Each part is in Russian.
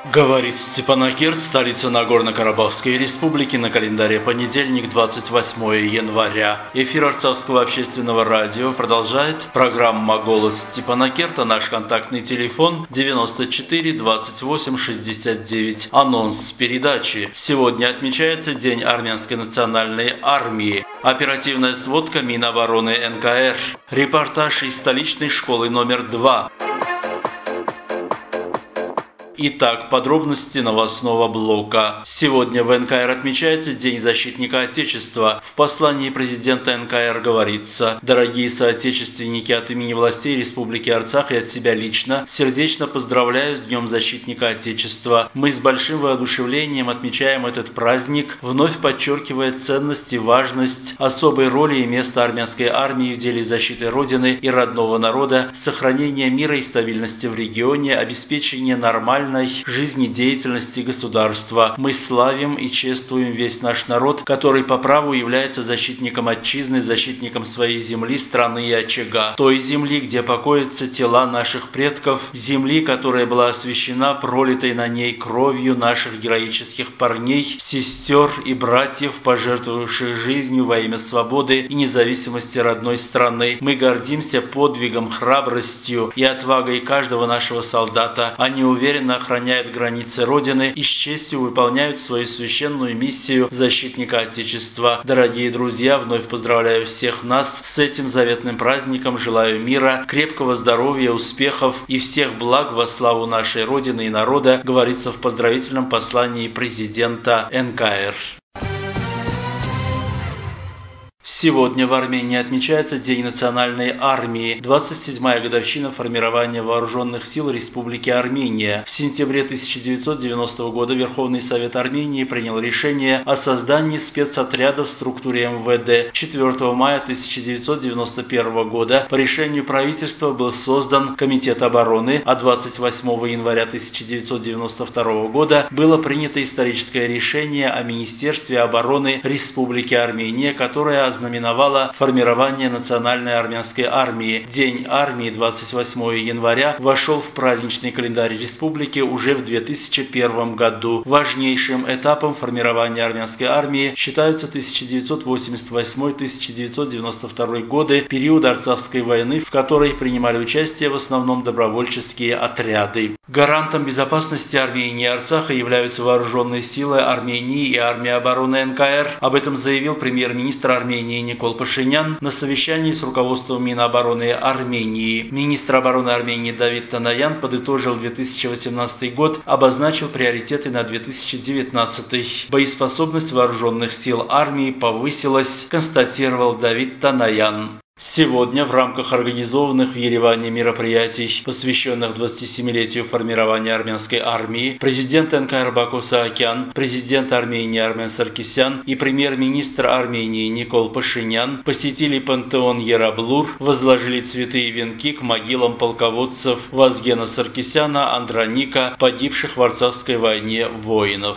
Говорит Степанакерт, столица Нагорно-Карабахской республики, на календаре понедельник, 28 января. Эфир Арцахского общественного радио продолжает программа «Голос Степанакерта». Наш контактный телефон 94 28 69. Анонс передачи. Сегодня отмечается День Армянской национальной армии. Оперативная сводка Минобороны НКР. Репортаж из столичной школы номер 2. Итак, подробности новостного блока. Сегодня в НКР отмечается День защитника Отечества. В послании президента НКР говорится: «Дорогие соотечественники, от имени властей Республики Арцах и от себя лично сердечно поздравляю с Днем защитника Отечества. Мы с большим воодушевлением отмечаем этот праздник, вновь подчеркивая ценность и важность особой роли и места армянской армии в деле защиты Родины и родного народа, сохранения мира и стабильности в регионе, обеспечения нормальной жизнедеятельности государства. Мы славим и чествуем весь наш народ, который по праву является защитником отчизны, защитником своей земли, страны и очага. Той земли, где покоятся тела наших предков, земли, которая была освящена пролитой на ней кровью наших героических парней, сестер и братьев, пожертвовавших жизнью во имя свободы и независимости родной страны. Мы гордимся подвигом, храбростью и отвагой каждого нашего солдата. Они уверенно охраняют границы Родины и с честью выполняют свою священную миссию защитника Отечества. Дорогие друзья, вновь поздравляю всех нас с этим заветным праздником, желаю мира, крепкого здоровья, успехов и всех благ во славу нашей Родины и народа, говорится в поздравительном послании президента НКР. Сегодня в Армении отмечается День национальной армии, 27-я годовщина формирования вооруженных сил Республики Армения. В сентябре 1990 года Верховный Совет Армении принял решение о создании спецотряда в структуре МВД. 4 мая 1991 года по решению правительства был создан Комитет обороны, а 28 января 1992 года было принято историческое решение о Министерстве обороны Республики Армения, которое ознаменовала формирование национальной армянской армии. День армии 28 января вошел в праздничный календарь республики уже в 2001 году. Важнейшим этапом формирования армянской армии считаются 1988-1992 годы, период Арцахской войны, в которой принимали участие в основном добровольческие отряды. Гарантом безопасности Армении и Арцаха являются вооруженные силы Армении и армия обороны НКР. Об этом заявил премьер-министр Армении Никол Пашинян на совещании с руководством Минобороны Армении. Министр обороны Армении Давид Таноян подытожил 2018 год, обозначил приоритеты на 2019. Боеспособность вооруженных сил армии повысилась, констатировал Давид Таноян. Сегодня в рамках организованных в Ереване мероприятий, посвященных 27-летию формирования армянской армии, президент НКР Баку Саакян, президент Армении Армен Саркисян и премьер-министр Армении Никол Пашинян посетили пантеон Ераблур, возложили цветы и венки к могилам полководцев Вазгена Саркисяна, Андроника, погибших в Арцахской войне воинов.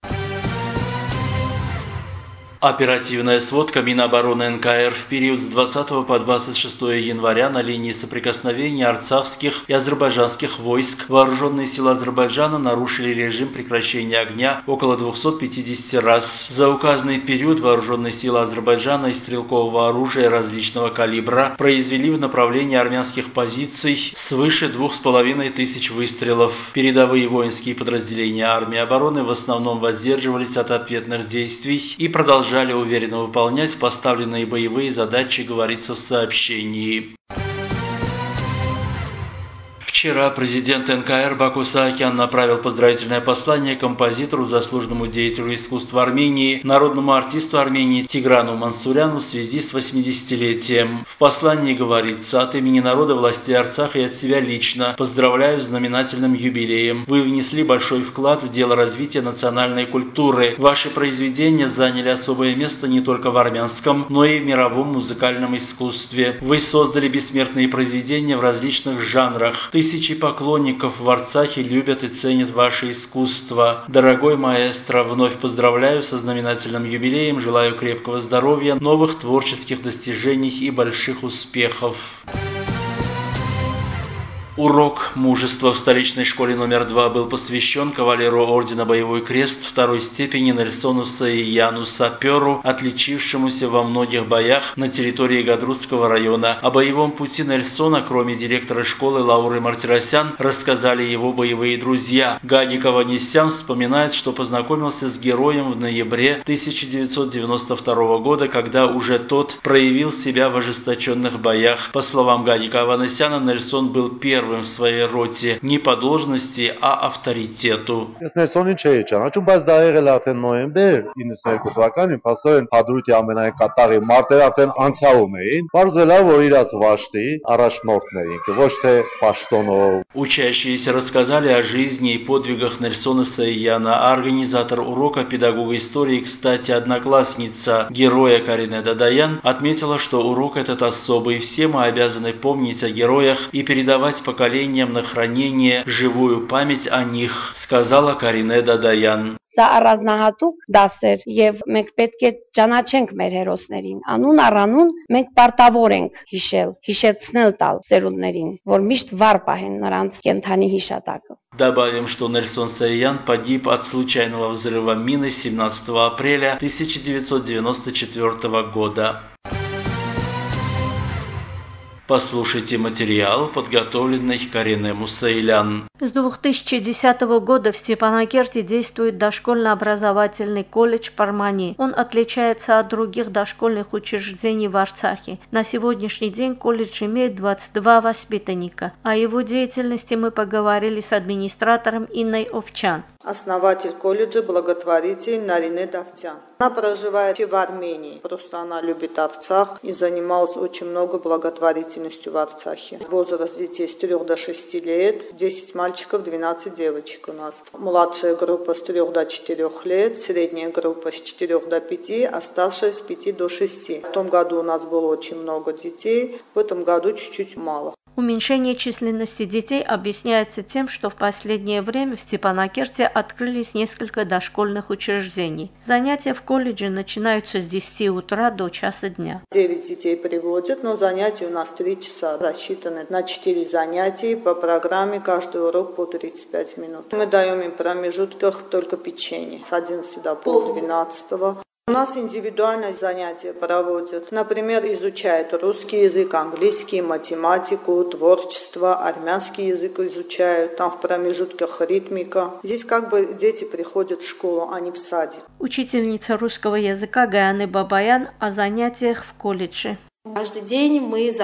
Оперативная сводка Минобороны НКР в период с 20 по 26 января на линии соприкосновения арцахских и азербайджанских войск вооруженные силы Азербайджана нарушили режим прекращения огня около 250 раз. За указанный период вооруженные силы Азербайджана и стрелкового оружия различного калибра произвели в направлении армянских позиций свыше 2500 выстрелов. Передовые воинские подразделения армии обороны в основном воздерживались от ответных действий и продолжали уверенно выполнять поставленные боевые задачи, говорится в сообщении. Вчера президент НКР Баку Саакян направил поздравительное послание композитору, заслуженному деятелю искусства Армении, народному артисту Армении Тиграну Мансуряну в связи с 80-летием. В послании говорится: «От имени народа, властей Арцаха и от себя лично поздравляю с знаменательным юбилеем. Вы внесли большой вклад в дело развития национальной культуры. Ваши произведения заняли особое место не только в армянском, но и в мировом музыкальном искусстве. Вы создали бессмертные произведения в различных жанрах. Тысячи поклонников в Арцахе любят и ценят ваше искусство. Дорогой маэстро, вновь поздравляю со знаменательным юбилеем, желаю крепкого здоровья, новых творческих достижений и больших успехов». Урок мужества в столичной школе номер 2 был посвящен кавалеру ордена Боевой Крест второй степени Нельсону Саияну Саперу, отличившемуся во многих боях на территории Гадрутского района. О боевом пути Нельсона, кроме директора школы Лауры Мартиросян, рассказали его боевые друзья. Гаги Каванесян вспоминает, что познакомился с героем в ноябре 1992 года, когда уже тот проявил себя в ожесточенных боях. По словам Гаги Каванесяна, Нельсон был первым в своей роте не по должности, а авторитету. Учащиеся рассказали о жизни и подвигах Нельсона Саияна, а организатор урока, педагога истории, кстати, одноклассница героя Карине Дадаян, отметила, что урок этот особый, и все мы обязаны помнить о героях и передавать поколениям на хранение живую память о них, сказала Карине Дадаян. Սա առանձնահատուկ դաս էր եւ մենք պետք է ճանաչենք մեր հերոսներին։ Անուն առանուն մենք պարտավոր ենք հիշեցնել տալ սերունդներին, որ միշտ վառ պահեն նրանց կենթանի հիշատակը։ Добавим, что Нельсон Саиян погиб от случайного взрыва мины 17 апреля 1994 года. Послушайте материал, подготовленный Карине Мусаилян. С 2010 года в Степанакерте действует дошкольно-образовательный колледж Пармани. Он отличается от других дошкольных учреждений в Арцахе. На сегодняшний день колледж имеет 22 воспитанника. О его деятельности мы поговорили с администратором Инной Овчан. Основатель колледжа, благотворитель Нарине Давтян. Она проживает в Армении, просто она любит Арцах и занималась очень много благотворительностью в Арцахе. Возраст детей с 3 до 6 лет, 10 мальчиков, 12 девочек у нас. Младшая группа с 3 до 4 лет, средняя группа с 4 до 5, а старшая с 5 до 6. В том году у нас было очень много детей, в этом году чуть-чуть мало. Уменьшение численности детей объясняется тем, что в последнее время в Степанакерте открылись несколько дошкольных учреждений. Занятия в колледже начинаются с 10 утра до часа дня. 9 детей приводят, но занятия у нас 3 часа, рассчитаны на 4 занятия по программе, каждый урок по 35 минут. Мы даем им в промежутках только печенье с 11 до полдвенадцатого. У нас индивидуальные занятия проводят. Например, изучают русский язык, английский, математику, творчество, армянский язык изучают. Там в промежутках ритмика. Здесь как бы дети приходят в школу, а не в садик. Учительница русского языка Гаяны Бабаян о занятиях в колледже. Каждый день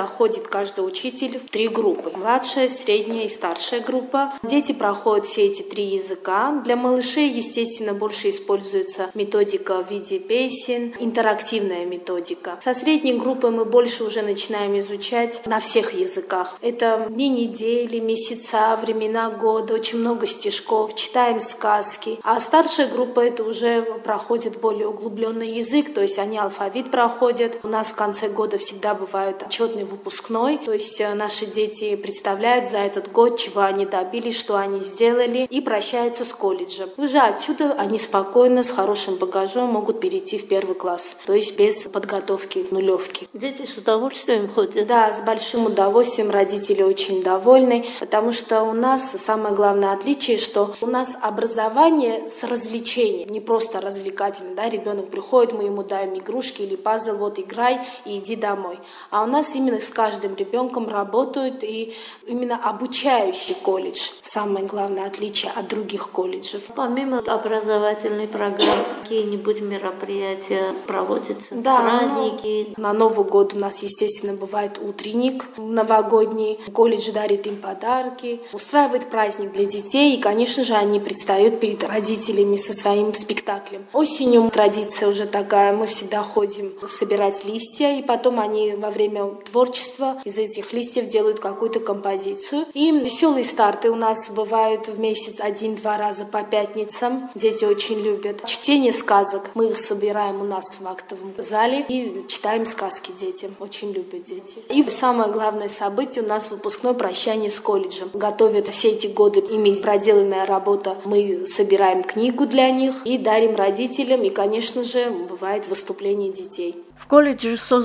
каждый учитель в 3 группы. Младшая, средняя и старшая группа. Дети проходят все эти 3 языка. Для малышей, естественно, больше используется методика в виде песен, интерактивная методика. Со средней группой мы больше уже начинаем изучать на всех языках. Это дни недели, месяца, времена года, очень много стишков, читаем сказки. А старшая группа это уже проходит более углубленный язык, то есть они алфавит проходят. У нас в конце года всегда бывает отчетный выпускной, то есть наши дети представляют за этот год, чего они добились, что они сделали, и прощаются с колледжем. Уже отсюда они спокойно, с хорошим багажом могут перейти в 1 класс, то есть без подготовки нулевки. Дети с удовольствием ходят? Да, с большим удовольствием, родители очень довольны, потому что у нас самое главное отличие, что у нас образование с развлечением, не просто развлекательно, да, ребенок приходит, мы ему даем игрушки или пазл, вот играй и иди домой. А у нас именно с каждым ребенком работают и именно обучающий колледж. Самое главное отличие от других колледжей. Помимо образовательной программы, какие-нибудь мероприятия проводятся? Да, праздники? На Новый год у нас, естественно, бывает утренник новогодний. Колледж дарит им подарки, устраивает праздник для детей. И, конечно же, они предстают перед родителями со своим спектаклем. Осенью традиция уже такая. Мы всегда ходим собирать листья, и потом они во время творчества из этих листьев делают какую-то композицию. И веселые старты у нас бывают в месяц 1-2 раза по пятницам. Дети очень любят. Чтение сказок. Мы их собираем у нас в актовом зале и читаем сказки детям. Очень любят дети. И самое главное событие у нас выпускное прощание с колледжем. Готовят все эти годы ими проделанная работа. Мы собираем книгу для них и дарим родителям. И, конечно же, бывает выступление детей. В колледже созданы все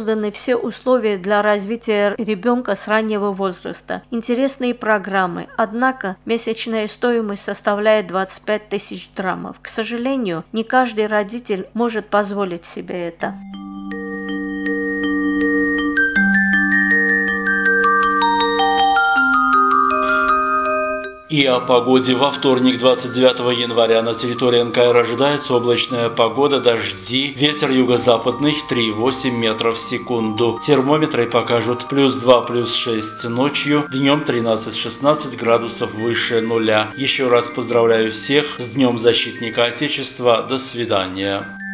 все условия для развития ребенка с раннего возраста. Интересные программы, однако месячная стоимость составляет 25 тысяч драмов. К сожалению, не каждый родитель может позволить себе это. И о погоде. Во вторник, 29 января, на территории НКР ожидается облачная погода, дожди, ветер юго-западный 3,8 метров в секунду. Термометры покажут +2, +6 ночью, днем 13-16 градусов выше нуля. Еще раз поздравляю всех с Днем Защитника Отечества. До свидания.